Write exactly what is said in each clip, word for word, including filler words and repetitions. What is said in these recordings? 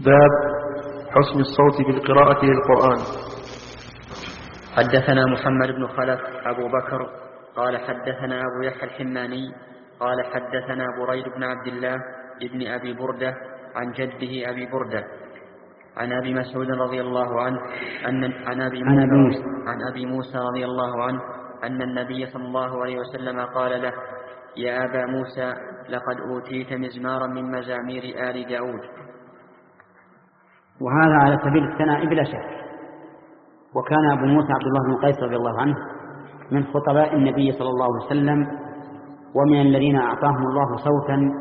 باب حسن الصوت بالقراءة للقرآن. حدثنا محمد بن خلف أبو بكر قال حدثنا أبو يحيى الحماني قال حدثنا بريد بن عبد الله ابن أبي بردة عن جده أبي بردة عن أبي مسعود رضي الله عنه أن عن أبي موسى عن أبي موسى رضي الله عنه أن النبي صلى الله عليه وسلم قال له: يا أبا موسى لقد أوتيت مزمارا من مزامير آل داود. وهذا على سبيل الثناء بلا شك. وكان أبو موسى عبد الله بن قيس رضي الله عنه من خطباء النبي صلى الله عليه وسلم، ومن الذين أعطاهم الله صوتا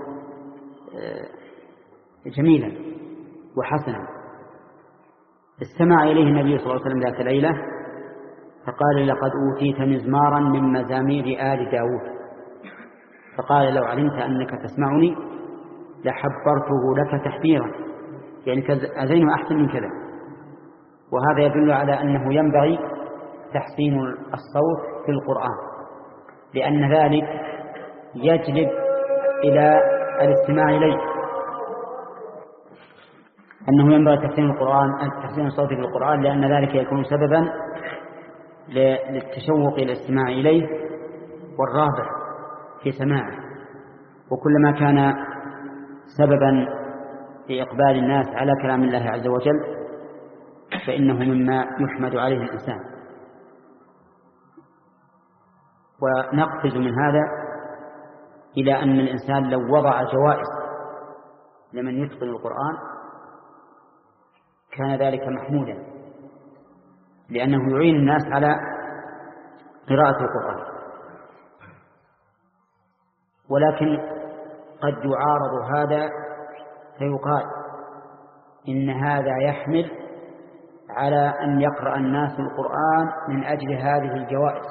جميلا وحسنا. استمع إليه النبي صلى الله عليه وسلم ذات ليلة فقال: لقد أوتيت مزمارا من مزامير آل داود. فقال: لو علمت أنك تسمعني لحبرته لك تحبيرا، يعني أزين أحسن من كذا. وهذا يدل على أنه ينبغي تحسين الصوت في القرآن، لأن ذلك يجلب إلى الاستماع إليه، أنه ينبغي تحسين القرآن تحسين الصوت في القرآن، لأن ذلك يكون سببا للتشوق إلى الاستماع إليه والرغبة في سماعه. وكلما كان سببا في إقبال الناس على كلام الله عز وجل فإنه مما يحمد عليه الإنسان. ونقفز من هذا إلى أن الإنسان لو وضع جوائز لمن يتقن القرآن كان ذلك محمودا، لأنه يعين الناس على قراءة القرآن. ولكن قد يعارض هذا فيقال إن هذا يحمل على أن يقرأ الناس القرآن من أجل هذه الجوائز،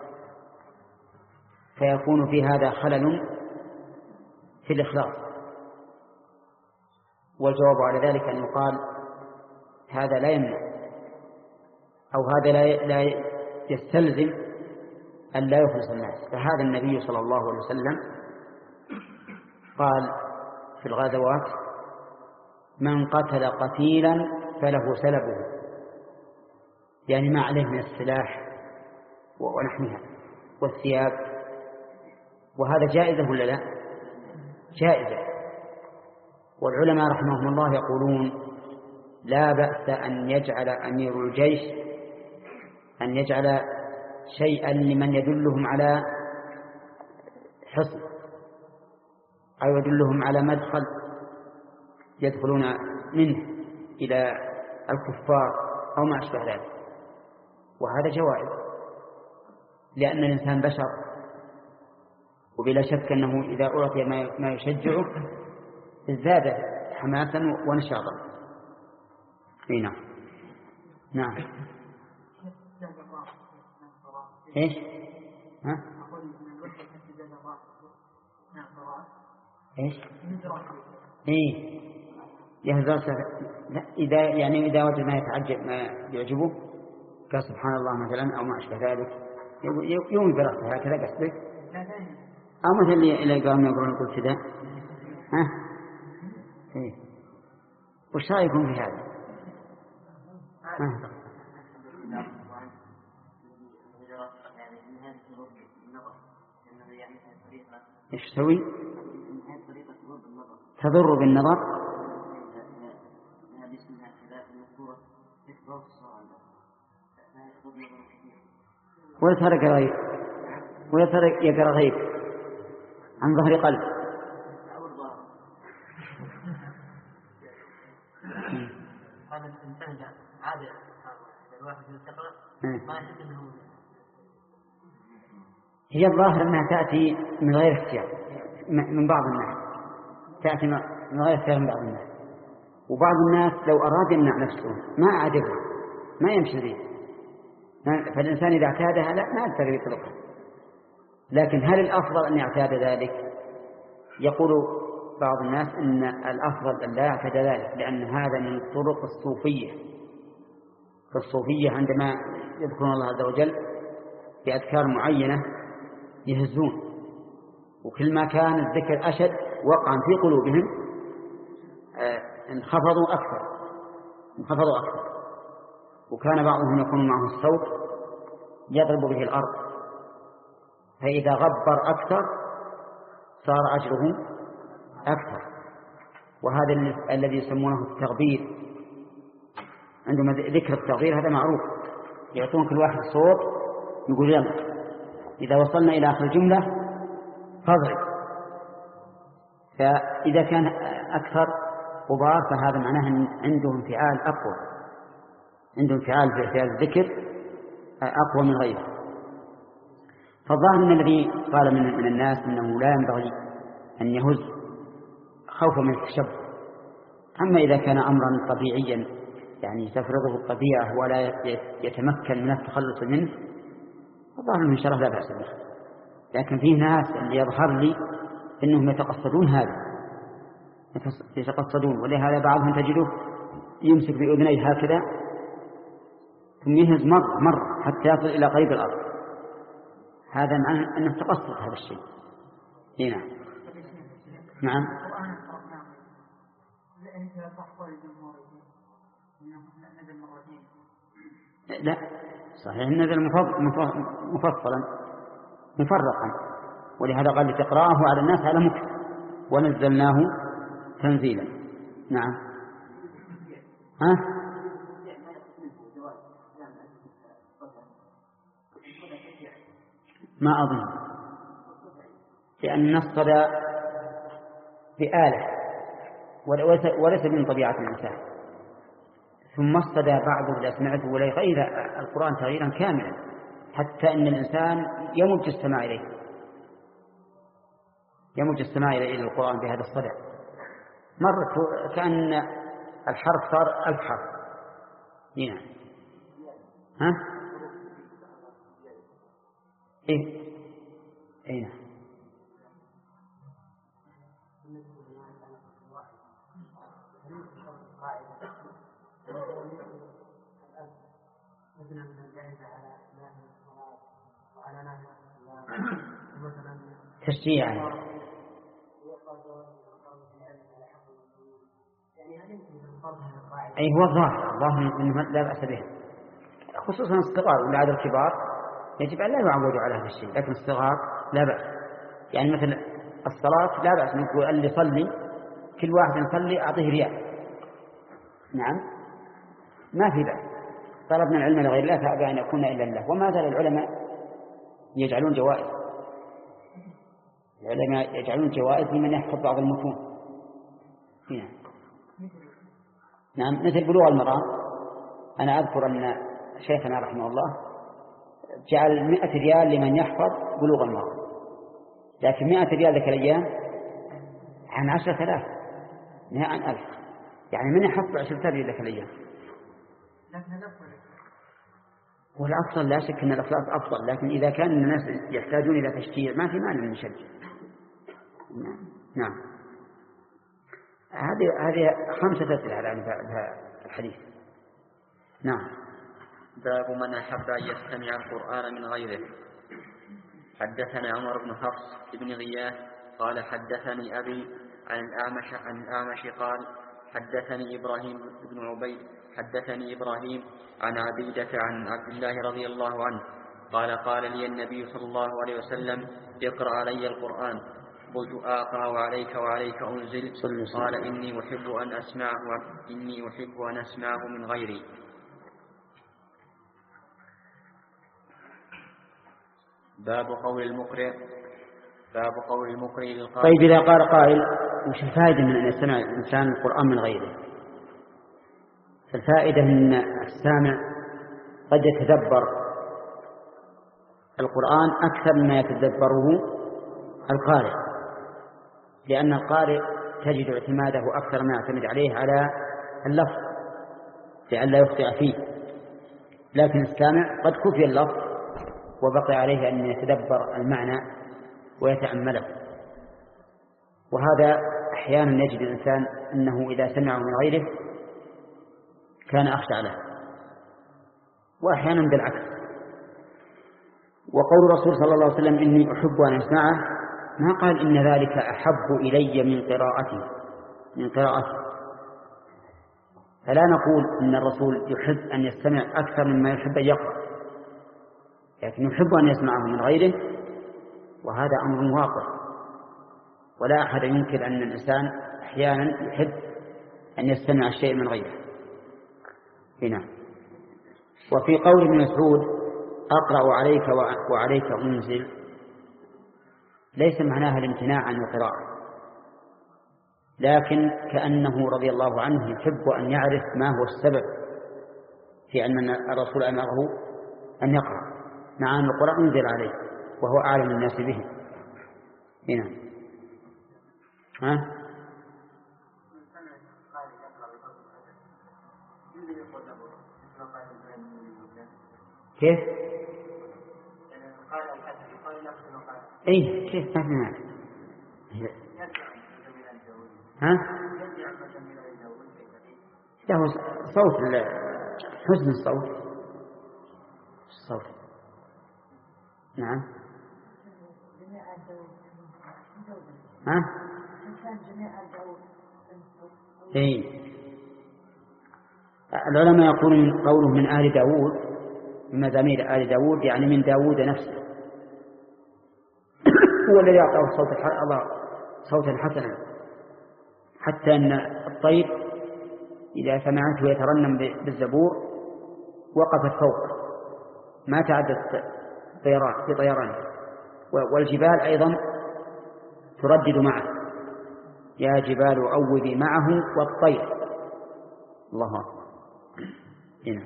فيكون في هذا خلل في الإخلاص. والجواب على ذلك أن يقال هذا لا يمنع، أو هذا لا يستلزم أن لا يخلص الناس. فهذا النبي صلى الله عليه وسلم قال في الغزوات: من قتل قتيلا فله سلبه، يعني ما عليه من السلاح ونحنها والثياب. وهذا جائزة ولا لا؟ جائزة. والعلماء رحمهم الله يقولون لا بأس أن يجعل أمير الجيش أن يجعل شيئا لمن يدلهم على حصن أو يدلهم على مدخل يدخلون منه إلى الكفار أو ما أشبه ذلك، وهذا جوائز، لأن الإنسان بشر، وبلا شك أنه إذا أعطي ما يشجعه ازداد حماسا ونشاطا. نعم نعم ايش ها ايش ايه يهزر لا اذا يعني اذا وجد ما يتعجب ما يعجبه قال سبحان الله مثلا او ما اشبه ذلك يوم برأسه هكذا قصدك، او مثل اللي قام يقولون قلت كذا ها ايه وش رايكم في هذا؟ ها ايش تسوي؟ تضر بالنظر. ولا ترى غيب ولا ترى يقرأ غيب عن ظهر قلب. هذا الإنسان عادة الواحد يتقرأ ما يحب أنه هي الظاهر أنها تأتي من غير اختيار من بعض الناس، تأتي من غير اختيار من بعض الناس. وبعض الناس لو أراد يمنع نفسه ما أعجبه ما يمشي ذي، فالإنسان إذا اعتادها لا ما يستطيع يطلقها. لكن هل الأفضل أن يعتاد ذلك؟ يقول بعض الناس أن الأفضل أن لا يعتاد ذلك، لأن هذا من طرق الصوفية. فالصوفية عندما يذكرون الله عز وجل بأذكار معينة يهزون، وكل ما كان الذكر أشد وقعا في قلوبهم انخفضوا أكثر انخفضوا أكثر وكان بعضهم يكون معه الصوت يضرب به الأرض، فإذا غبر أكثر صار أجره أكثر. وهذا الذي يسمونه التغبير، عندما ذكر التغبير هذا معروف، يعطون كل واحد صوت يقول يلا إذا وصلنا إلى آخر الجملة فاضرب. فإذا كان أكثر غبار فهذا معناه أن عنده انفعال أقوى، عنده انفعال في اعتياد الذكر أقوى من غيره. فالظاهر أن الذي قال من, من الناس أنه لا ينبغي أن يهز خوفا من التشبه. أما إذا كان أمرا طبيعيا يعني تفرضه الطبيعة ولا يتمكن من التخلص منه فالظاهر أنه إن شاء الله لا بأس به. لكن فيه ناس اللي يظهر لي أنهم يتقصدون هذا يتقصدون ولهذا بعضهم تجده يمسك بأذنيه هكذا ثم يهز مر مر حتى يصل إلى قريب الأرض. هذا معناه أنه تقصد هذا الشيء. هنا نعم لا صحيح نزل مفصلا مفرقا، ولهذا قال لتقرأه على الناس على مكتب ونزلناه تنزيلا. نعم ها ما أظن، لأن الصدى بآلة وليس من طبيعة الإنسان. ثم الصدى بعضه إذا سمعته ولا يغير القرآن تغييرا كاملا حتى أن الإنسان يمج السماع إليه يمج السماع إلى القرآن بهذا الصدى. مرة كأن الحرف صار ألف حرف. هنا ها إيه أين تشجيعا أي هو الظاهر الظاهر أنه لا بأس به، خصوصا الصغار والعادة الكبار يجب أن لا يعودوا على هذا الشيء، لكن الصغار لا بأس. يعني مثل الصلاة لا بأس نقول اللي يصلي كل واحد يصلي أعطيه ريال، نعم ما في بأس. طلبنا العلم لغير الله فأبى أن يكون إلا الله. وما زال العلماء يجعلون جوائز العلماء يجعلون جوائز لمن يحفظ بعض المتون. هنا نعم مثل بلوغ المرام. أنا أذكر أن شيخنا رحمه الله جعل مئة ريال لمن يحفظ بلوغ المرام، لكن مئة ريال ذاك الأيام عن عشرة آلاف نهاء عن ألف، يعني من يحفظ عشرة ريال ذاك الأيام. والأفضل لا شك أن الأفضل أفضل، لكن إذا كان الناس يحتاجون إلى تشجيع ما في مانع من نشجع. نعم هذه هذه خمسة أسئلة على هذا الحديث. نعم باب من أحب أن يستمع القرآن من غيره. حدثنا عمر بن حفص بن غياث قال حدثني أبي عن الأعمش عن الأعمش قال حدثني إبراهيم بن عبيد حدثني إبراهيم عن عبيدة عن عبد الله رضي الله عنه قال قال لي النبي صلى الله عليه وسلم اقرأ علي القرآن. قلت أقرأ وعليك وعليك أنزل. قال إني أحب أن أسمعه إني أحب أن أسمعه من غيري. باب قول المقرئ باب قول المقرئ للقارئ. طيب إذا قال قائل وش الفائدة من أن يستمع الإنسان القرآن من غيره؟ الفائدة أن السامع قد يتدبر القرآن أكثر مما يتدبره القارئ، لأن القارئ تجد اعتماده أكثر ما يعتمد عليه على اللفظ لئلا يخطئ فيه، لكن السامع قد كفي اللفظ وبقي عليه أن يتدبر المعنى ويتأمله. وهذا أحيانا يجد الإنسان أنه إذا سمعه من غيره كان أخشع له، وأحيانا بالعكس. وقول الرسول صلى الله عليه وسلم إني أحب أن أسمعه ما قال إن ذلك أحب إلي من قراءتي من قراءتي فلا نقول إن الرسول يحب أن يستمع أكثر مما يحب أن يقرأ، لكن يحب أن يسمعه من غيره، وهذا أمر واقع، ولا أحد ينكر أن الإنسان أحيانا يحب أن يستمع الشيء من غيره. هنا وفي قول ابن مسعود أقرأ عليك وعليك أنزل، ليس معناها الامتناع عن القراءة، لكن كأنه رضي الله عنه يحب أن يعرف ما هو السبب في أن الرسول أمره أن يقرأ، مع أن القرآن أنزل عليه وهو أعلم الناس به. هنا ها كيف؟ اي كيف؟ ما في معنى. ها؟ له صوت حسن الصوت الصوت نعم. ها؟ اي العلماء يقولون قوله من آل داود، من مزامير آل داود يعني من داود نفسه، هو الذي يعطيه صوت صوتا حسنا، حتى أن الطير إذا سمعته يترنم بالزبور وقفت فوقه ما تعدت طيران في طيرانه، والجبال أيضا تردد معه يا جبال أوبي معه والطير. الله أكبر. هنا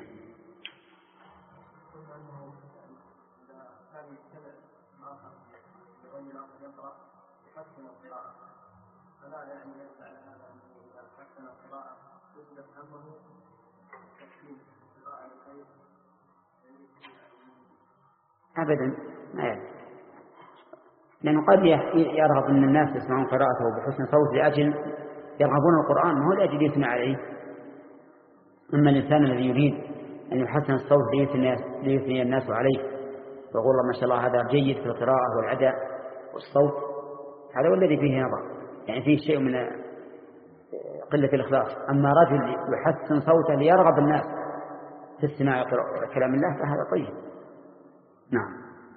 أبدا ما يعني. لأنه قد يرغب أن الناس يسمعون قراءته بحسن صوت لأجل يرغبون القرآن، ما هو لأجل يسمع عليه. أما الإنسان الذي يريد أن يحسن الصوت ليثني الناس عليه ويقول الله ما شاء الله هذا جيد في القراءة والأداء والصوت، هذا هو الذي فيه نظر، يعني فيه شيء من قلة الإخلاص. أما رجل يحسن صوته ليرغب الناس في استماع كلام الله فهذا طيب. نعم.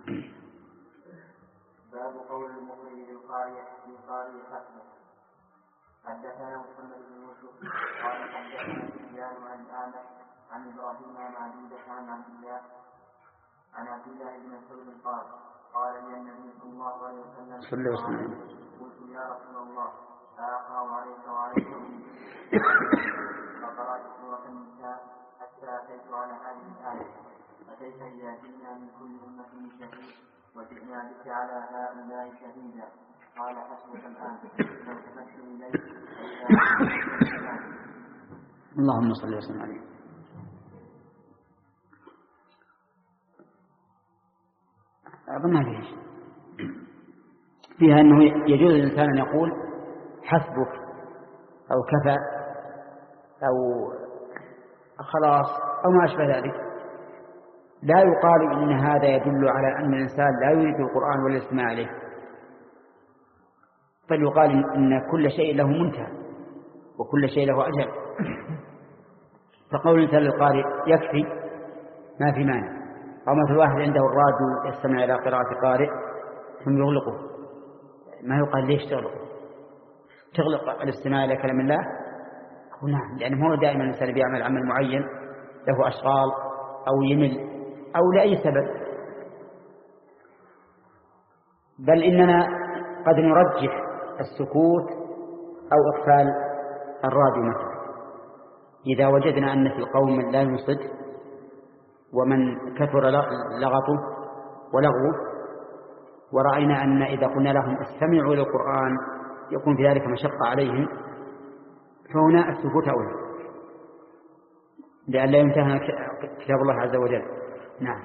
باب قول المؤمن للقارئ للقارئ حسبه. حدثنا محمد بن يوسف قال حدثنا سفيان عن الأعمش عن إبراهيم عن عبيدة عن عبد الله عن عبد الله بن مسعود قال قال لي النبي صلى الله عليه وسلم صلى الله عليه وسلم قلت يا رسول الله أقرأ عليك وعليك فقرأت سورة النساء حتى أتيت على هذه الآية أتيت إذا جئنا من كل أمة شهيد وجئنا بك على هؤلاء شهيدا قال حسبك الآن فالتفت إليك اللهم صل وسلم عليه. أظن فيه فيها أنه يجوز الإنسان أن يقول حسبك أو كفى أو خلاص أو ما أشبه ذلك، لا يقال إن هذا يدل على أن الإنسان لا يريد القرآن ولا يستمع عليه، بل يقال إن كل شيء له منتهى وكل شيء له أجل. فقول الإنسان للقارئ يكفي ما في مانع، أو مثل واحد عنده الراديو يستمع إلى قراءة قارئ ثم يغلقه، ما يقال ليش تغلقه؟ تغلق الاستماع إلى كلام الله؟ أقول نعم، لأنه هو دائما الإنسان بيعمل عمل معين له أشغال أو يمل أو لأي سبب، بل إننا قد نرجح السكوت أو إقفال الراديو مثلا إذا وجدنا أن في القوم من لا ينصت ومن كثر لغطه ولغوه، ورأينا أن إذا قلنا لهم استمعوا إلى القرآن يكون في ذلك مشقة عليهم، فهنا السكوت أولى لأن لا ينتهى كتاب الله عز وجل. نعم.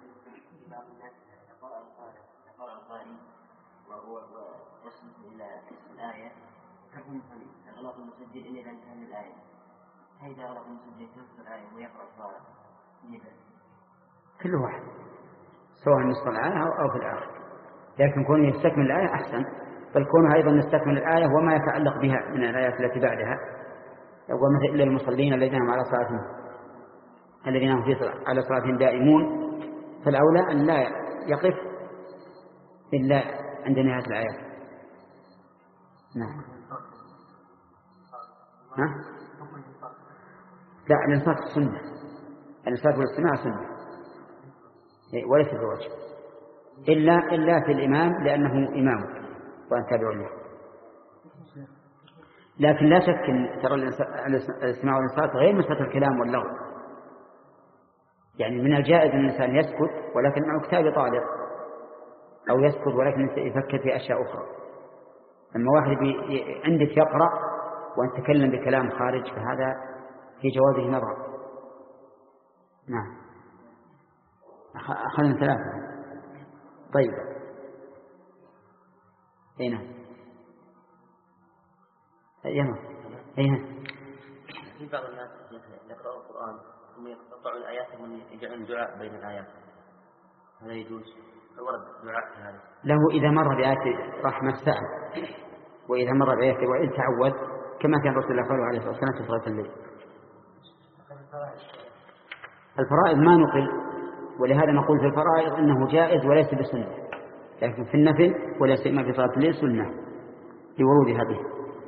وهو يصل إلى الآية كم أغلق المسجل إلى أن الآية، هيدا أغلق المسجل في الآية ويقرأ الصلاة كل واحد سواء نصف الآية أو في الآخر، لكن كونه يستكمل الآية أحسن، بل كونه أيضا يستكمل الآية وما يتعلق بها من الآيات التي بعدها يقول مثل إلا المصلين الذين هم على صلاتهم الذين هم على صلاتهم دائمون، فالأولى أن لا يقف إلا عند نهاية الآيات. نعم. ها؟ لا، الإنصات السنة، الإنصات والاستماع سنة وليس بواجب، إلا إلا في الإمام لأنه إمام وأن تابعوا له. لكن لا شك أن ترى الاستماع والإنصات غير مسألة الكلام واللغو، يعني من الجائز أن الإنسان يسكت ولكن معه كتاب طالق، أو يسكت ولكن يفكر في أشياء أخرى. لما واحد عندك يقرأ وأن تكلم بكلام خارج فهذا في جوازه نظر. نعم. أخذنا ثلاثة. طيب هنا هنا هنا في بعض الناس يقرأوا القرآن ثم يقطعوا الآيات ثم يجعلون دعاء بين الآيات، هذا يجوز؟ ورد دعاء هذا له إذا مر بآيات رحمة سأل، وإذا مر بآيات وإن تعود، كما كان رسول الله صلى الله عليه وسلم في صلاة الليل. الفرائض ما نقل، ولهذا نقول في الفرائض إنه جائز وليس بسنة، لكن في النفل ولا سيما في صلاة الليل سنة لورود هذه.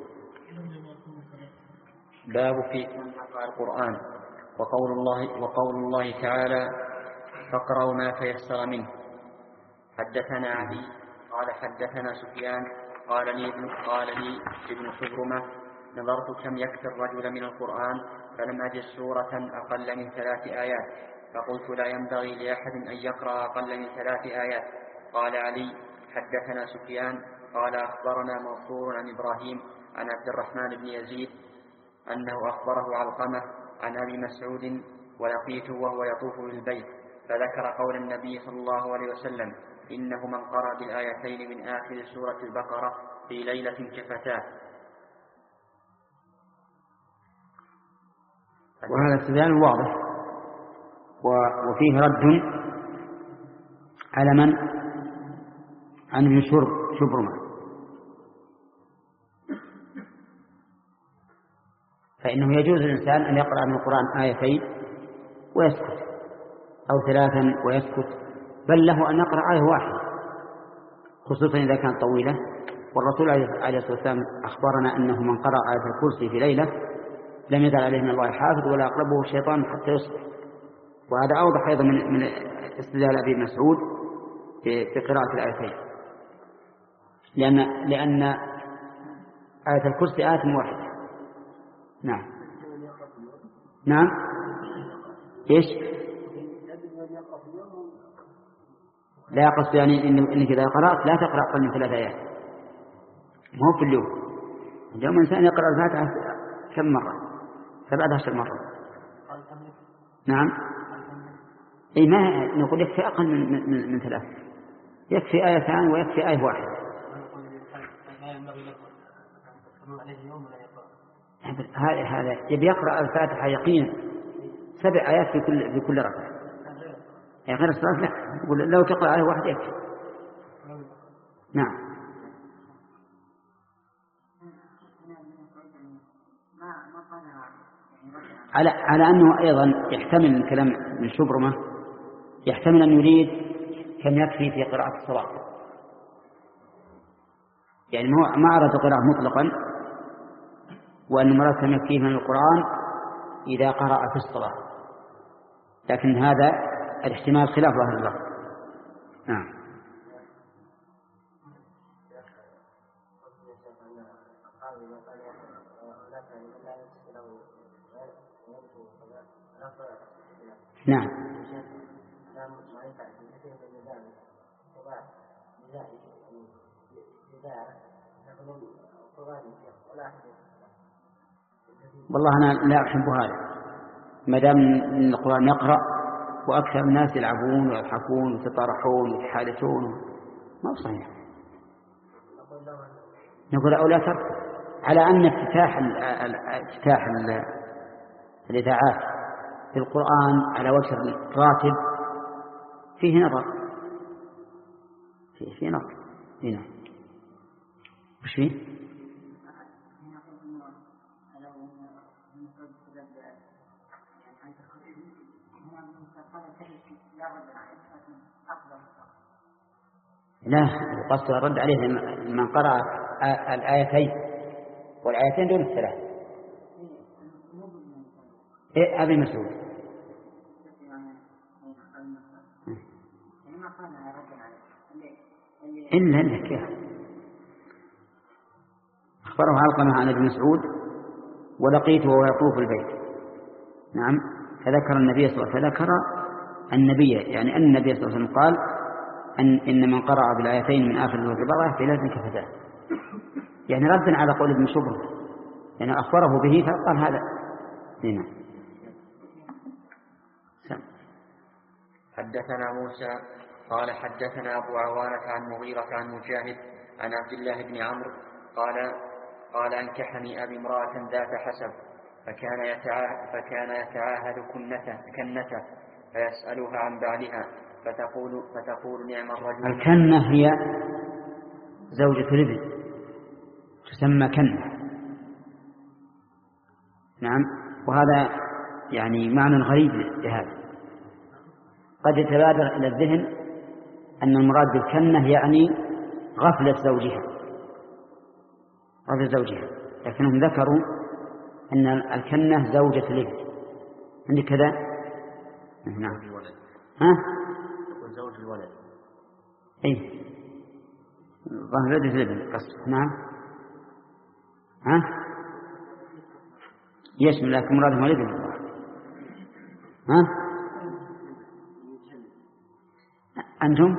باب في القرآن وقول الله وقول الله تعالى فاقرأوا ما تيسر منه. حدثنا علي قال حدثنا سفيان قال لي ابن قال لي ابن خبرمة نظرت كم يكفي الرجل من القرآن فلم أجد سورة أقل من ثلاث آيات، فقلت لا ينبغي لأحد أن يقرأ أقل من ثلاث آيات. قال علي حدثنا سفيان قال أخبرنا منصور عن إبراهيم عن عبد الرحمن بن يزيد أنه أخبره علقمة عن أبي مسعود ولقيته وهو يطوف بالبيت فذكر قول النبي صلى الله عليه وسلم إنه من قرأ بالآيتين من آخر سورة البقرة في ليلة كفتاه. وهذا استدلال واضح وفيه رد على من عن ابن شبرمة، فإنه يجوز للإنسان أن يقرأ من القرآن آيتين ويسكت أو ثلاثا ويسكت، بل له أن يقرأ آية واحدة خصوصا إذا كانت طويلة. والرسول عليه الصلاة والسلام أخبرنا أنه من قرأ آية الكرسي في ليلة لم يزل عليه من الله حافظ ولا يقربه الشيطان حتى يصبح. وهذا أوضح أيضا من, من استدلال أبي مسعود في قراءة الآيتين، لأن, لأن آية الكرسي آية واحدة. نعم نعم إيش لا يقصد يعني إنك إذا قرأت لا تقرأ أقل من ثلاث آيات، مو في اليوم. اليوم إنسان يقرأ الفاتحة كم مرة؟ سبعة عشر مرة. نعم أي ما نقول يكفي أقل من, من, من ثلاث، يكفي آيتان ويكفي آية واحدة. هذا هذا يبي يقرأ الفاتحة يقينا سبع آيات في كل في كل ركعة، يعني غير الصلاة لا، يقول لو تقرأ آية واحدة يكفي. نعم على على أنه أيضا يحتمل الكلام من شبرمة، يحتمل أن يريد كم يكفي في قراءة الصلاة، يعني ما أراد قراءة مطلقا، وأن مراد كم يكفيه من القرآن إذا قرأ في الصلاة، لكن هذا الاحتمال خلاف ظاهر اللفظ. نعم نعم والله أنا لا أحب هذا، ما دام القرآن يقرأ وأكثر الناس يلعبون ويضحكون ويتطارحون ويتحادثون ما صحيح. نقول أو لا ترك، على أن افتتاح افتتاح الإذاعات في القرآن على وجه الراتب فيه نظر، فيه, فيه نظر هنا. وش فيه؟ لا، القصد الرد عليه من قرأ الآيتين، والآيتين دون الثلاث. إيه أبي مسعود إلا إلا كيف أخبره علقمة عن ابن مسعود ولقيته وهو يطوف البيت. نعم، فذكر النبي صلى الله عليه وسلم، فذكر النبي يعني أن النبي صلى الله عليه وسلم قال أن إن من قرأ بالآيتين من آخر البقرة فلازم كفتاه، يعني ردا على قول ابن شبر، يعني أخبره به فقال هذا هنا. حدثنا موسى قال حدثنا أبو عوانة عن مغيرة عن مجاهد عن عبد الله بن عمرو قال قال أنكحني أبي امرأة ذات حسب فكان يتعاهد, فكان يتعاهد كنته, كنته فيسألها عن بعلها فتقول, فتقول نعم الرجل. الكنة هي زوجة الابن تسمى كنة. نعم، وهذا يعني معنى غريب لهذا. قد يتبادر إلى الذهن أن المراد بالكنة يعني غفلة زوجها غفلة زوجها لكنهم ذكروا أن الكنة زوجة الابن. عندك كذا؟ نعم. ها؟ زوج الولد. إيه، ظهر زوجة الابن قصد. نعم. ها؟ يشمل لكن مرادهم الابن. ها؟ أنتم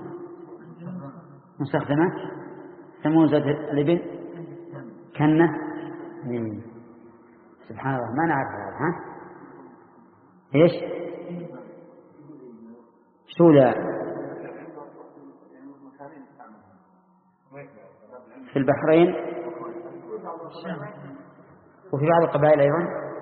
مستخدمات سموه زوجة الابن كنة. سبحان الله ما نعرف هذا. ها؟ إيش؟ شو لا في البحرين وفي بعض القبائل أيضا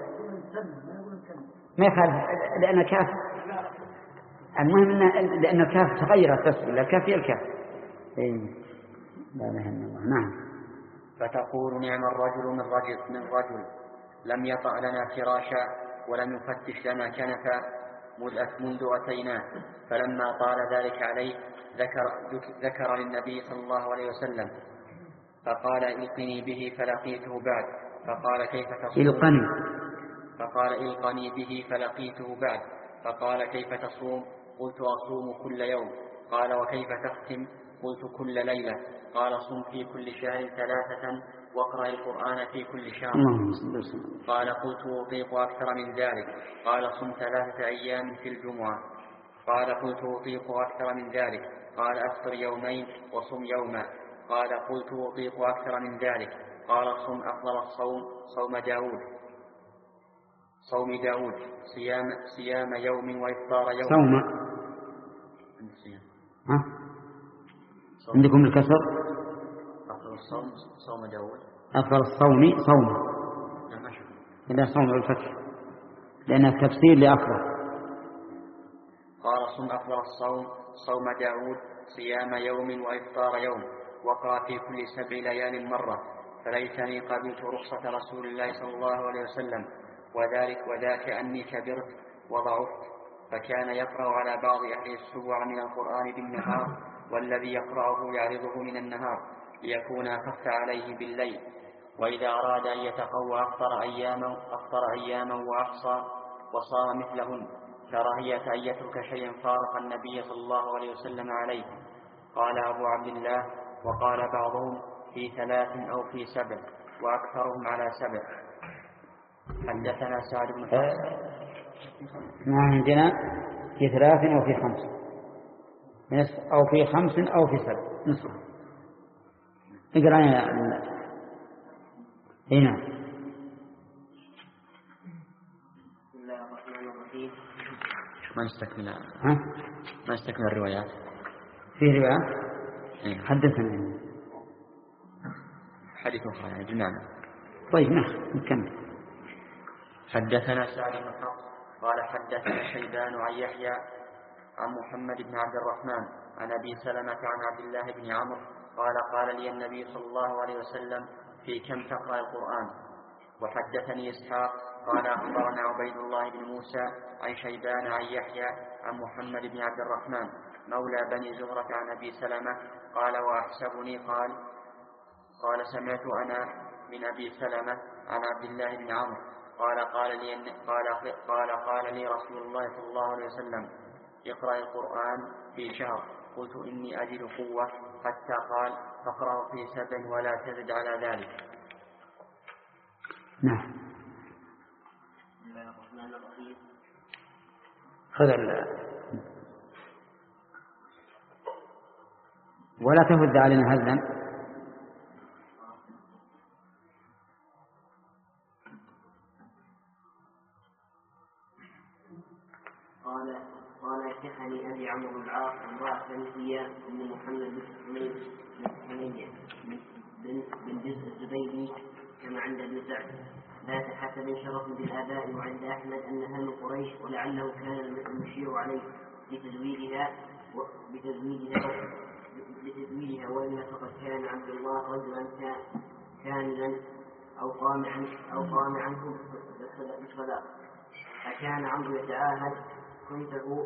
ما يخالف لأن كاف، المهم لأن الكاف تغيرت بس ولا الكاف هي الكاف. إيه. لا إله إلا الله. نعم. فتقول نعم الرجل من رجل من رجل لم يطع لنا فراشا ولم يفتش لنا كنفا منذ أتيناه. فلما طال ذلك عليه ذكر, ذكر للنبي صلى الله عليه وسلم فقال إلقني به فلقيته بعد. فقال كيف تصوم؟ إلقني. فقال إلقني به فلقيته بعد. فقال كيف تصوم؟ قلت أصوم كل يوم. قال وكيف تختم؟ قلت كل ليلة. قال صم في كل شهر ثلاثة واقرأ القرآن في كل شهر. قال قلت أطيق أكثر من ذلك. قال صم ثلاثة أيام في الجمعة. قال قلت أطيق أكثر من ذلك. قال أفطر يومين وصم يوما. قال قلت أطيق أكثر من ذلك. قال صم أفضل الصوم صوم داود صوم داود صيام, صيام يوم وإفطار يوم. صوم. ها؟ عندكم الكسر؟ أفضل الصوم صوم داود. أفضل الصوم صوم. إذا صوم بالفتح لأنه تفسير لأفضل. قال صم أفضل الصوم صوم داود صيام يوم وإفطار يوم وقرأ في كل سبع ليال مرة. فليتني قبلت رخصة رسول الله صلى الله عليه وسلم وذلك وذاك أني كبرت وضعفت. فكان يقرأ على بعض أهل السبع من القرآن بالنهار والذي يقرأه يعرضه من النهار ليكون أخف عليه بالليل. وإذا أراد أن يتقوى أفطر أياما أفطر أياما وأحصى وصام مثلهن كراهية أن يترك شيئا فارق النبي صلى الله عليه وسلم عليه. قال أبو عبد الله وقال بعضهم في ثلاث أو في سبع وأكثرهم على سبع. حدثنا سعد بن حفص. ما عندنا في ثلاث أو في خمس نصف أو في خمس أو في سبع نصف. اقرأ يا هنا. بسم الله الرحمن الرحيم. ما نستكمل ها؟ ما نستكمل الروايات. في رواية إيه. حدثنا حديث أخرى يعني جنانا. طيب نكمل. حدثنا سعد بن حفص قال حدثنا شيبان عن يحيى عن محمد بن عبد الرحمن عن أبي سلمة عن عبد الله بن عمرو قال قال لي النبي صلى الله عليه وسلم في كم تقرأ القرآن. وحدثني إسحاق قال أخبرنا عبيد الله بن موسى موسى عن شيبان عن يحيى عن محمد بن عبد الرحمن مولى بني زهرة عن أبي سلمة قال وأحسبني قال قال سمعت أنا من أبي سلمة عن عبد الله بن عمرو قال قال لي قال قال قال لي رسول الله صلى الله عليه وسلم اقرأ القرآن في شهر قلت إني أجد قوة حتى قال فاقرأه في سبع ولا تزد على ذلك. نعم. خذ ولا تفد علينا هزا. قال قال شيخني أبي عمرو بن العاص امرأة بنتي أم محمد بن حميدة بن جزء الزبيدي كما عند ابن سعد ذات حسب شرف بالآباء وعند أحمد أنها من قريش ولعله كان المشير عليه بتزويجها بتزويجها بتزويجها وإلا فقد كان عبد الله رجلا كاملا أو قامعا أو قامعا بالصلاة فكان عمرو يتعاهد كنته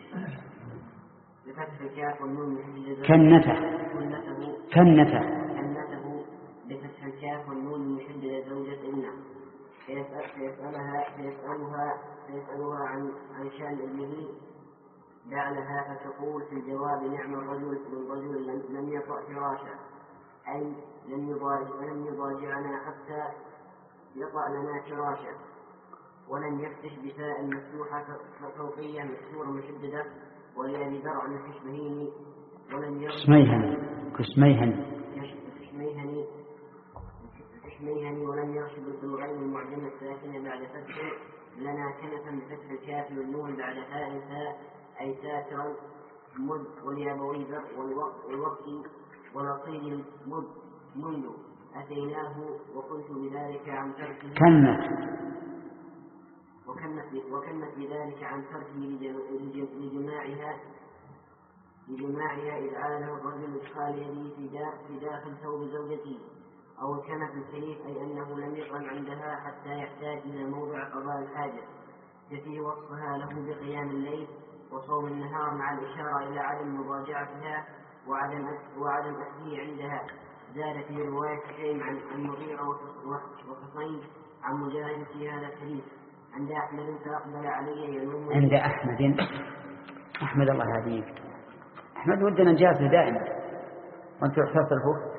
بفتح الكاف والنون كنته كنته كنته بفتح الكاف والنون المشددة زوجة ابنه فيسألها فيسألها فيسألها عن عن شأن ابنه بعلها فتقول في الجواب نعم الرجل من رجل لم يطأ فراشا أي لم يضاجع لم يضاجعنا حتى يطأ لنا فراشا ولم يفتش بساء مفتوحة فوقية مكسورة مشددة ولأبي ذر عن الكشمهيني ولم كشميهني كشميهني كشميهني كشميهني ولم يرشد بالغين المعجمة الساكنة بعد فتح لنا كنفا بفتح الكاف والنون بعد هاء ثاء أي ساترا مد ولأبوي ذر والوقت ولصيد مد منذ أتيناه وقلت بذلك عن تركه كنت وكنت وكنت بذلك عن تركه لجماعها لجماعها إذ عاله الرجل إدخال يده في داخل ثوب زوجته أو الكنف الكريم أي أنه لم يطعم عندها حتى يحتاج إلى موضع قضاء الحاجة يفي وصفها له بقيام الليل وصوم النهار مع الإشارة إلى عدم مضاجعتها وعدم وعدم أكله عندها. زاد في رواية شيء عن المغيرة وحصين عن مجاهد في هذا الحديث عند أحمد فأقبل علي يلوم عند أحمد أحمد الله يهديك أحمد ودنا نجازه دائما وأنت احساس الفوق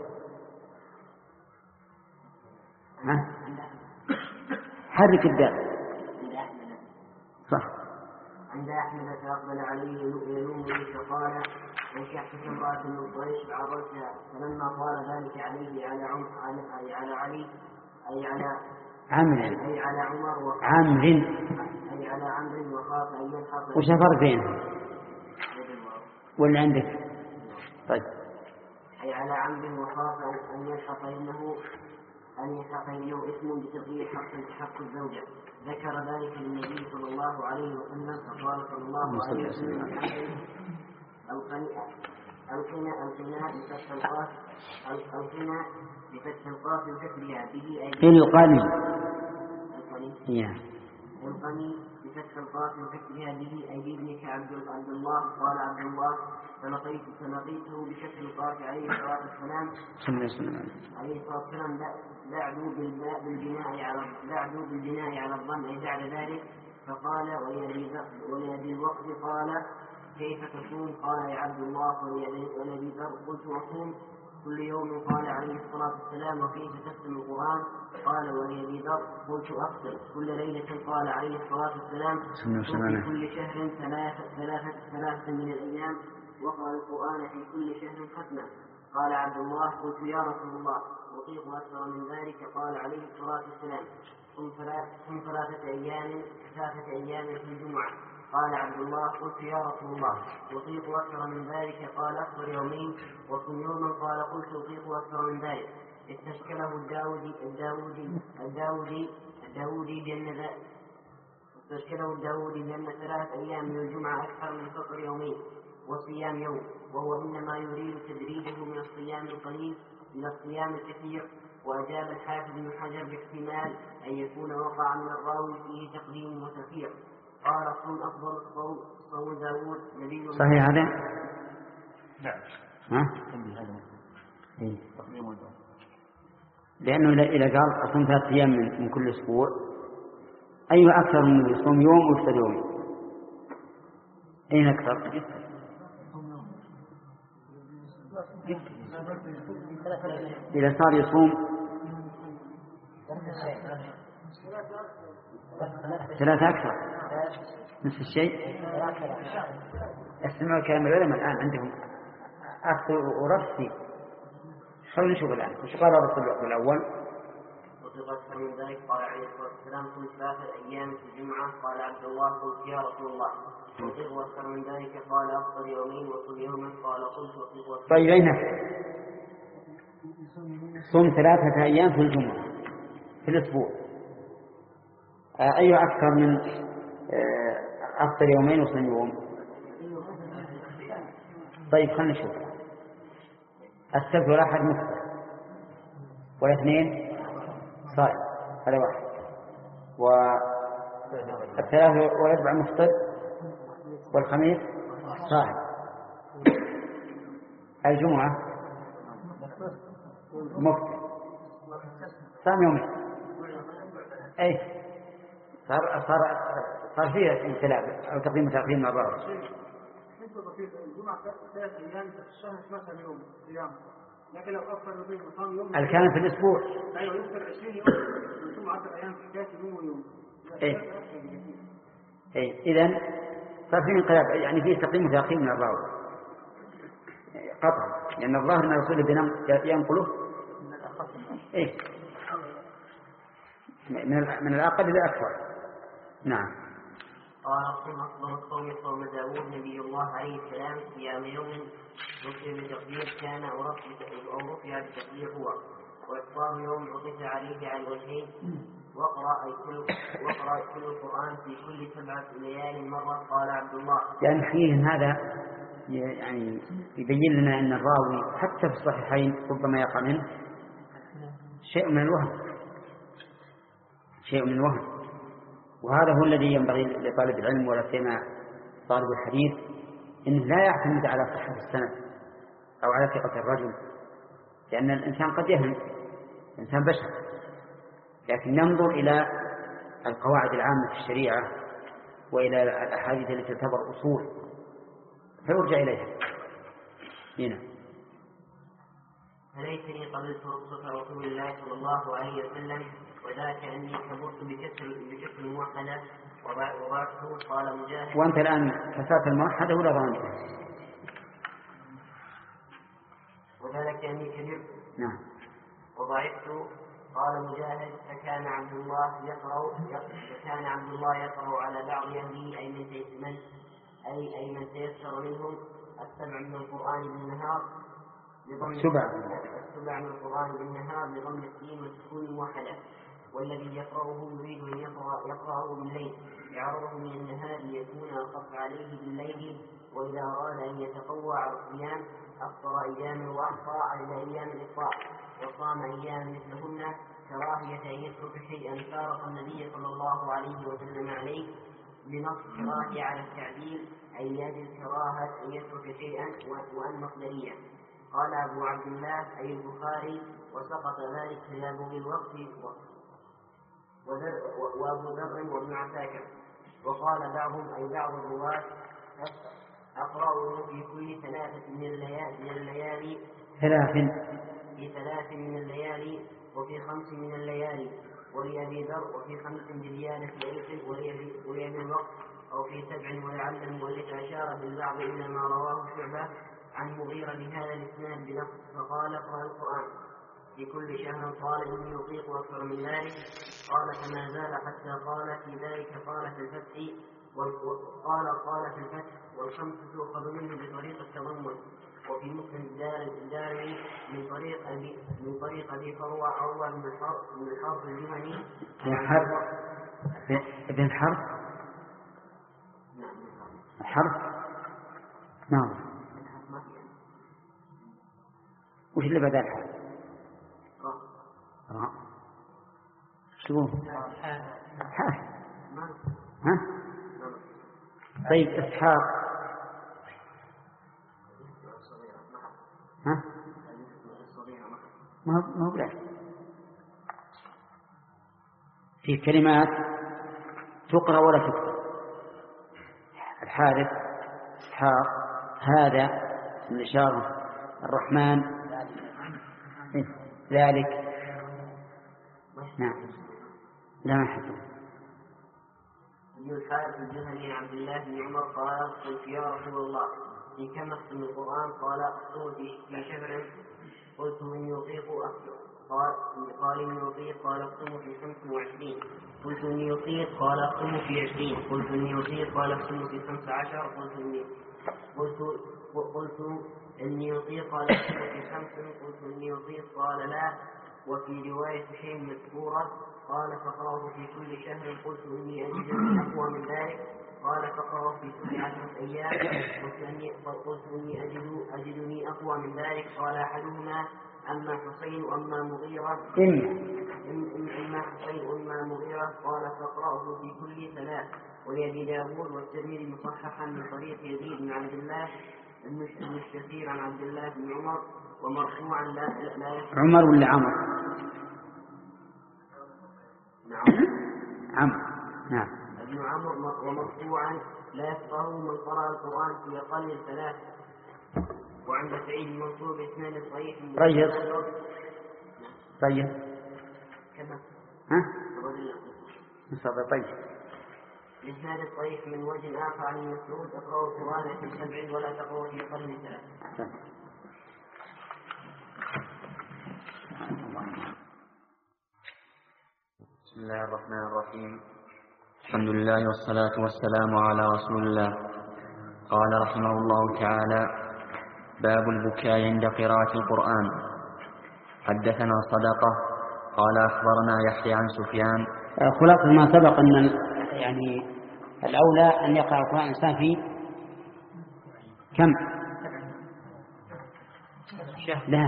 ها حرك الدال صح. عند أحمد فأقبل عليه يلومني فقال أنكحتك امرأة من قريش فعرضتها فلما قال ذلك عليه على عم أي على علي أي على عمرو أي على عمر عمرو أي على عمرو وخاف أن يلحق وش الفرق بينهم ولا عندك؟ طيب أي على عمرو وخاف أن يلحق إنه أن يلحق إنه اسم بتغيير حق حق الزوجة. ذكر ذلك للنبي صلى الله عليه وسلم فقال صلى الله عليه وسلم القناء القناء القناء بفتح القاف القناء بفتح القاف وكسرها به أي القني القني القني بفتح القاف وكسرها به أي ابنك عبد الله قال عبد الله فلقيت فلقيته بكسر القاف عليه الصلاة والسلام عليه الصلاة والسلام بعدوا بالبناء على بعدوا بالبناء على الظن أي بعد ذلك فقال ولأبي الوقت قال كيف تصوم؟ قال يا عبد الله ولأبي ذر قلت أصوم كل يوم قال عليه الصلاة والسلام وكيف تختم القرآن؟ قال ولأبي ذر قلت أفطر كل ليلة قال عليه الصلاة والسلام وفي كل شهر ثلاثة ثلاثة ثلاثة من الأيام وقرأ القرآن في كل شهر ختمة. قال عبد الله قلت يا رسول الله أطيق أكثر من ذلك؟ قال عليه الصلاة والسلام ثم ثلاثة أيام ثلاثة أيام في الجمعة. قال عبد الله قلت يا رسول الله أطيق أكثر من ذلك؟ قال أفطر يومين وصم يوما. قال قلت أطيق أكثر من ذلك. استشكله الداودي الداودي الداودي الداودي بأن استشكله الداودي بأن ثلاثة أيام من الجمعة أكثر من فطر يومين وصيام يوم وهو إنما يريد تدريجه من الصيام القليل إلى الصيام الكثير. وأجاب الحافظ بن حجر باحتمال أن يكون وقع من الراوي فيه تقديم وتأخير قال صوم أفضل الصوم صوم داود نبي صحيح هذا؟ نعم. ها؟ إيه. لأنه إذا قال أصوم ثلاثة أيام من, من كل أسبوع أيها أكثر من يصوم يوم ويفطر يوم؟ أين أكثر؟ إذا صار يصوم ثلاثة أكثر نفس الشيء. استمعوا كلام العلماء الآن عندهم أكثر ورفسي. خلونا نشوف الآن وش قال الرسول الأول. وتذكر من ذلك قال عليه الصلاة والسلام كل ثلاثة أيام في الجمعة قال عبد الله قلت يا رسول الله. وتذكر من ذلك قال أفطر يومين وصل يوما قال قلت وتذكر. طيب أين صوم ثلاثة أيام في الجمعة في الأسبوع أي أكثر من أفطر يومين وصل يوم؟ طيب خلنا نشوف. السبت والأحد مفطر والاثنين صائم هذا واحد والثلاث والأربع مفطر والخميس صائم. الجمعة مفطر صام يومين. أي صار صار صار فيه امتلاء أو تقديم وتأخير مع بعض. الجمعة ثلاث أيام في الشهر اثناشر يوم صيام، لكن لو أفطر يومين وصام يوم الكلام في الأسبوع. أيوة يفطر عشرين يوم ويصوم عشر أيام في حكاية يوم ويوم. إيه إيه إذن صار فيه انقلاب يعني فيه تقديم وتأخير مع بعض قطعا لأن الظاهر أن الرسول ينقله إيه من من الأقل إلى أكثر. نعم. قال صوم أفضل الصوم صوم داود نبي الله عليه السلام صيام يوم رفع بتقدير كان أو رفع بتقدير هو وإفطار يوم عطف عليه على الوجهين واقرأ كل واقرأ كل القرآن في كل سبعة ليال مرة قال عبد الله. يعني فيه هذا يعني يبين لنا أن الراوي حتى في الصحيحين ربما يقع منه شيء من الوهم شيء من الوهم وهذا هو الذي ينبغي لطالب العلم ولا سيما طالب الحديث إنه لا يعتمد على صحة السند أو على ثقة الرجل لأن الإنسان قد يهم الإنسان بشر لكن ننظر إلى القواعد العامة في الشريعة وإلى الأحاديث التي تعتبر أصول فيرجع إليها. هنا فليتني قبلت رخصة رسول الله صلى الله عليه وسلم وذاك أني كبرت بكسر بكسر الموحدة وضعته قال مجاهد. وأنت الآن كسرت الموحدة ولا ضامنها؟ وذلك أني كبرت. نعم. وضعفت قال مجاهد فكان عبد الله يقرأ فكان عبد الله يقرأ على بعض أهله أي من من أي أي من تيسر منهم السبع من القرآن بالنهار السبع السبع من القرآن بالنهار بضم السين والسكون الموحدة والذي يقرأه يريد أن يقرأ يقرأه بالليل يعرضه من النهار ليكون أخف عليه بالليل وإذا أراد أن يتقوى على الصيام أفطر أياما وأحصى على أيام الإفطار وصام أياما مثلهن كراهية أن يترك شيئا فارق النبي صلى الله عليه وسلم عليه بنص كراهية على التعديل أي يجب كراهة أن يترك شيئا وأن مصدريا. قال أبو عبد الله أي البخاري وسقط ذلك إلى بغي الوقت وأبو ذر وابن عساكر. وقال بعضهم أي بعض الرواة أقرأه في كل ثلاثة من الليالي, من الليالي ثلاث في ثلاث من الليالي وفي خمس من الليالي ولأبي ذر وفي خمس بزيادة ألف ولأبي الوقت أو في سبع ولعل المؤلف أشار بالبعض إلى ما رواه شعبة عن مغيرة بهذا الإسناد بلفظ فقال اقرأ القرآن في كل شهر طالب يطيق أكثر من ذلك قال فما زال حتى قال في ذلك قال في الفتح وقال قال في الفتح والخمس تؤخذ منه بطريق التضمن وفي مسلم الدارمي من طريق أبي من طريق أبي فروة عروة بن الحرب بن الحرب الجهني الحرب ابن الحرب الحرب نعم وش اللي بدأ الحرب؟ آه. شو؟ ها؟ ها؟ طيب إسحاق ها؟ ما هو ما هو بلاد في كلمات تقرأ ولا تقرأ. الحارث، إسحاق، هذا اسم الإشارة، الرحمن، ذلك. نعم لا ما حكم. ابن الحارث الجهني عن عبد الله بن عمر قال: قلت يا رسول الله في كم أختم القرآن؟ قال: أختم في شهر. قلت: من يطيق أختم؟ قال: قال من يطيق؟ قال: أختم في خمس وعشرين. قلت: من يطيق؟ قال: أختم في عشرين. قلت: من يطيق؟ قال: أختم في خمس عشر. قلت: إني قلت قلت إني يطيق؟ قال: أختم في خمس. قلت: إني يطيق؟ قال: لا. وفي رواية شيء مذكورة قال: فقرأه في كل شهر. قلت: إني أجد أقوى من ذلك. قال: فقرأه في كل عشرة أيام. قلت: إني أجد أجدني أقوى من ذلك. قال: أحدهما أما حسين وأما مغيرة. إما حسين وأما مغيرة. قال: فقرأه في كل ثلاث. ولأبي داود والترمذي مصححا من طريق يزيد بن عبد الله بن الشخير عن عبد الله بن عمر ومرفوعا لا لا عمر ولا عمر؟ نعم عمر. نعم. ابن عمر ومرفوعا لا يفقه من قرأ القرآن في أقل ثلاث. وعند سعيد المنصور بإسناد صحيح. طيب طيب كما ها؟ مصاب طيب. بإسناد الصحيح من وجه آخر عن مسعود: اقرأوا القرآن في سبع ولا تقرأوا في أقل من ثلاث. بسم الله الرحمن الرحيم. الحمد لله والصلاة والسلام على رسول الله. قال رحمه الله تعالى: باب البكاء عند قراءة القرآن. حدثنا صدقة قال أخبرنا يحيى عن سفيان. خلاصة ما سبق أن يعني الأولى أن يقرأ القرآن الإنسان في كم؟ لا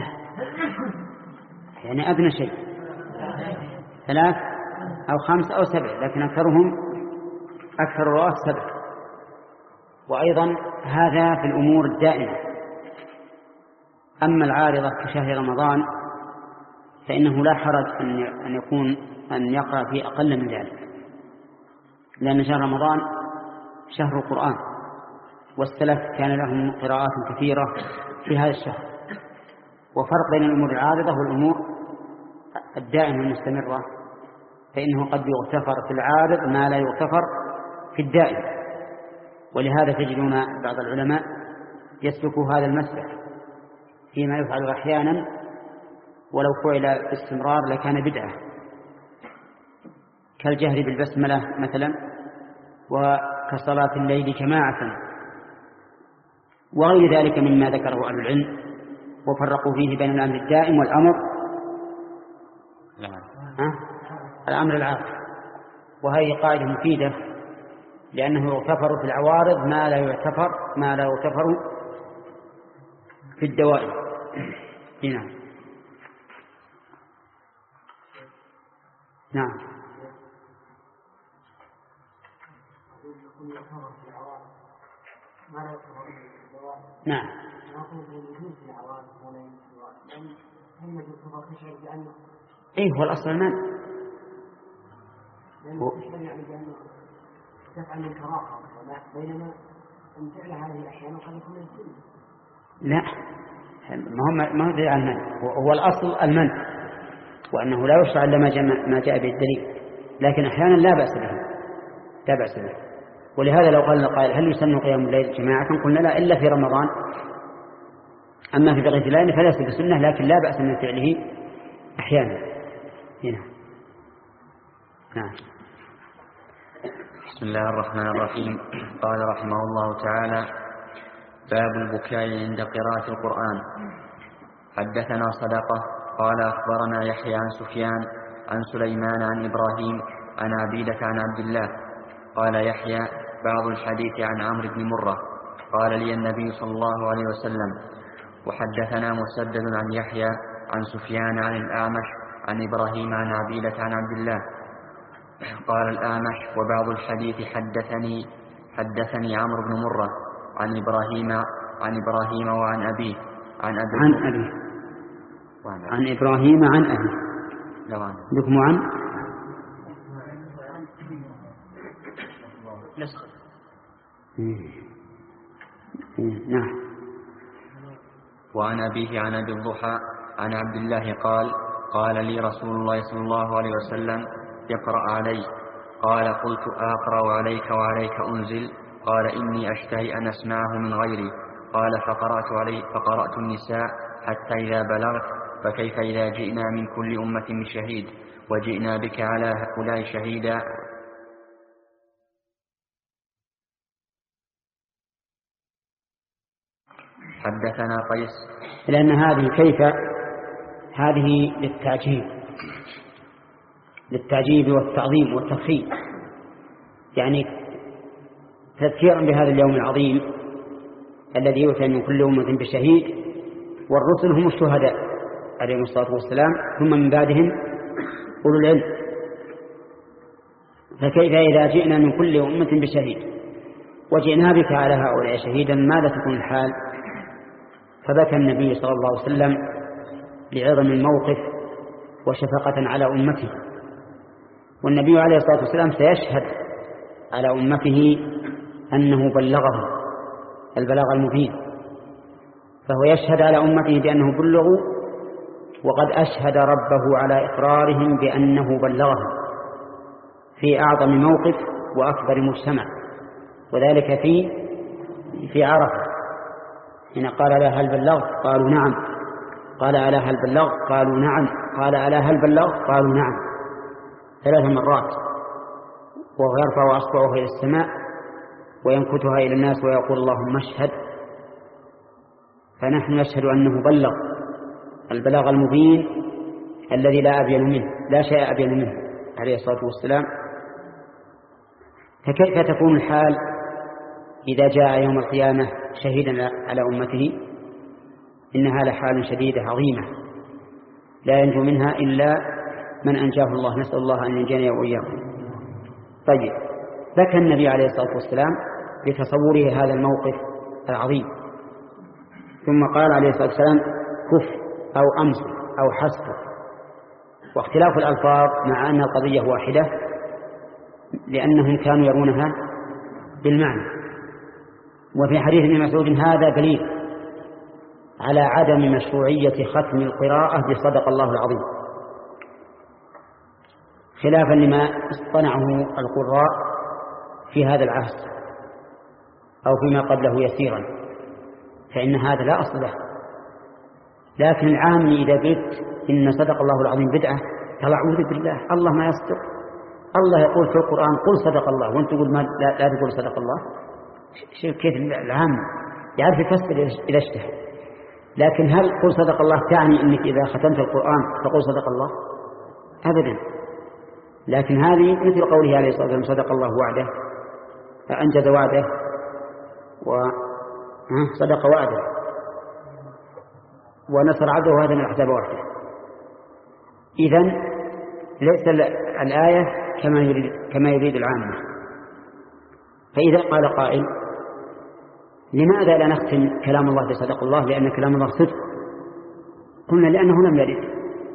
يعني أدنى شيء ثلاث أو خمس أو سبع، لكن أكثرهم أكثر الرواة سبع. وأيضا هذا في الأمور الدائمة. أما العارضة كشهر رمضان فإنه لا حرج أن يكون أن يقرأ في أقل من ذلك، لأن شهر رمضان شهر القرآن، والسلف كان لهم قراءات كثيرة في هذا الشهر. وفرق بين الأمور العارضة والأمور الدائمة المستمرة، فإنه قد يغتفر في العارض ما لا يغتفر في الدائم. ولهذا تجدون بعض العلماء يسلكوا هذا المسلك فيما يفعل أحيانا، ولو فعل باستمرار لكان بدعة، كالجهر بالبسملة مثلا، وكصلاة الليل جماعة، وغير ذلك مما ذكره أهل العلم، وفرقوا فيه بين الأمر الدائم والأمر ها؟ الأمر العارض. وهذه قاعدة مفيدة، لأنه يغتفر في العوارض ما لا يغتفر ما لا يغتفر في الدوائم. هنا نعم نعم ايه هو الاصل المنع. لا ما هو ما هو دليل على المنع، هو الاصل المنع، وانه لا يشرع الا ما جاء به الدليل، لكن احيانا لا باس به لا باس به. ولهذا لو قال القائل هل يسن قيام الليل جماعة قلنا لا إلا في رمضان، أما في بقية الليل فليس بسنة، لكن لا بأس من فعله أحيانا. هنا نعم. بسم الله الرحمن الرحيم. قال رحمه الله تعالى: باب البكاء عند قراءة القرآن. حدثنا صدقة قال أخبرنا يحيى عن سفيان عن سليمان عن إبراهيم عن عبيدة عن عبد الله. قال يحيى: بعض الحديث عن عمرو بن مرة قال لي النبي صلى الله عليه وسلم. وحدثنا مسدد عن يحيى عن سفيان عن الأعمش عن إبراهيم عن عبيدة عن عبد الله. قال الأعمش: وبعض الحديث حدثني حدثني عمرو بن مرة عن إبراهيم عن إبراهيم وعن أبيه عن أبي عن أبيه وعن, عن إبراهيم عن أبيه لو عن لكم عن نسخة. نعم. وعن أبيه عن أبي الضحى عن عبد الله قال قال لي رسول الله صلى الله عليه وسلم اقرأ علي. قال قلت أقرأ عليك وعليك أنزل؟ قال إني أشتهي أن أسمعه من غيري. قال فقرأت عليه فقرأت النساء حتى إذا بلغت فكيف إذا جئنا من كل أمة بشهيد وجئنا بك على هؤلاء شهيدا. حدثنا قيس. لأن هذه كيف هذه للتعجيب للتعجيب والتعظيم والتفخيم، يعني تذكيرا بهذا اليوم العظيم الذي يؤتى من كل أمة بشهيد، والرسل هم الشهداء عليهم الصلاة والسلام، ثم من بعدهم أولو العلم. فكيف إذا جئنا من كل أمة بشهيد وجئنا بك على هؤلاء شهيدا ماذا تكون الحال؟ فبكى النبي صلى الله عليه وسلم لعظم الموقف وشفقة على أمته. والنبي عليه الصلاة والسلام سيشهد على أمته أنه بلغه البلاغ المبين، فهو يشهد على أمته بأنه بلغوا، وقد أشهد ربه على إقرارهم بأنه بلغه في أعظم موقف وأكبر مجتمع، وذلك في في عرفة حين قال ألا هل بلغت؟ قالوا نعم. قال ألا هل بلغت؟ قالوا نعم. قال ألا هل بلغت؟ قالوا نعم، ثلاث مرات، وهو يرفع أصبعه إلى السماء وينكتها إلى الناس ويقول اللهم اشهد. فنحن نشهد أنه بلغ البلاغ المبين الذي لا أبين منه، لا شيء أبين منه عليه الصلاة والسلام. فكيف تكون الحال إذا جاء يوم القيامة شهيدا على أمته؟ إنها لحال شديدة عظيمة لا ينجو منها إلا من أنجاه الله، نسأل الله أن ينجينا وإياكم. طيب، ذكر النبي عليه الصلاة والسلام بتصوره هذا الموقف العظيم، ثم قال عليه الصلاة والسلام كف أو أمس أو حسب، واختلاف الألفاظ مع أن القضية واحدة لأنهم كانوا يرونها بالمعنى. وفي حديث ابن مسعود هذا دليل على عدم مشروعية ختم القراءة بصدق الله العظيم، خلافا لما اصطنعه القراء في هذا العهد أو فيما قبله يسيرا، فإن هذا لا أصل له. لكن العام إذا قلت إن صدق الله العظيم بدعة قال أعوذ بالله، الله ما يصدق، الله يقول في القرآن قل صدق الله، وأنت تقول ما لا, لا تقول صدق الله. كيف العام يعرف يفسر إذا اشتهى. لكن هل قل صدق الله تعني أنك إذا ختمت القرآن تقول صدق الله؟ أبدا. لكن هذه مثل قوله عليه الصلاة والسلام صدق الله وعده، أنجز وعده وصدق وعده ونصر عبده وهذا من الأحزاب وحده. إذن ليس الآية كما يريد, كما يريد العامة. فإذا قال قائل لماذا لا نختم كلام الله بصدق الله؟ لأن كلام الله صدق. قلنا لأنه لم يرد،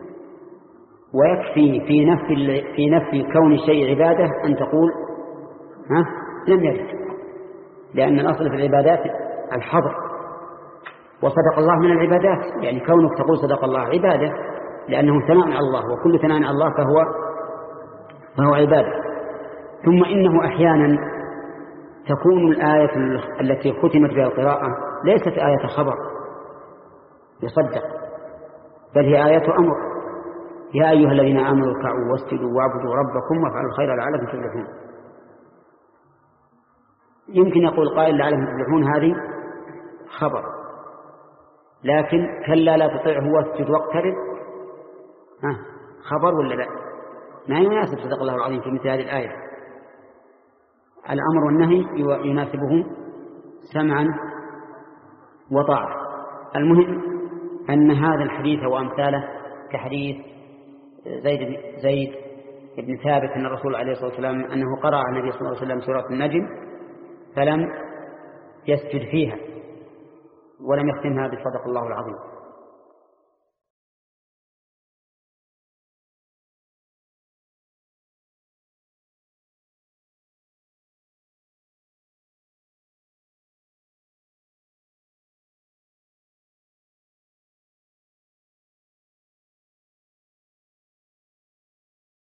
ويكفي في نفي في نفي كون الشيء عبادة أن تقول ها لم يرد، لأن الأصل في العبادات الحظر، وصدق الله من العبادات، يعني كونك تقول صدق الله عبادة لأنه ثناء على الله، وكل ثناء على الله فهو فهو عبادة. ثم إنه أحيانا تكون الآية التي ختمت بها القراءة ليست آية خبر يصدق، بل هي آية أمر: يا أيها الذين آمنوا اركعوا واسجدوا واعبدوا ربكم وافعلوا الخير لعلكم تفلحون. يمكن يقول قائل لعلكم تفلحون هذه خبر، لكن كلا لا تطيعه واسجد واقترب ها خبر ولا لا؟ ما يناسب صدق الله العظيم في مثل هذه الآية. الأمر والنهي يناسبه سمعا وطاعة. المهم أن هذا الحديث وأمثاله كحديث زيد زيد بن ثابت أن الرسول عليه الصلاة والسلام أنه قرأ على النبي صلى الله عليه وسلم سورة النجم فلم يسجد فيها ولم يختمها بصدق الله العظيم.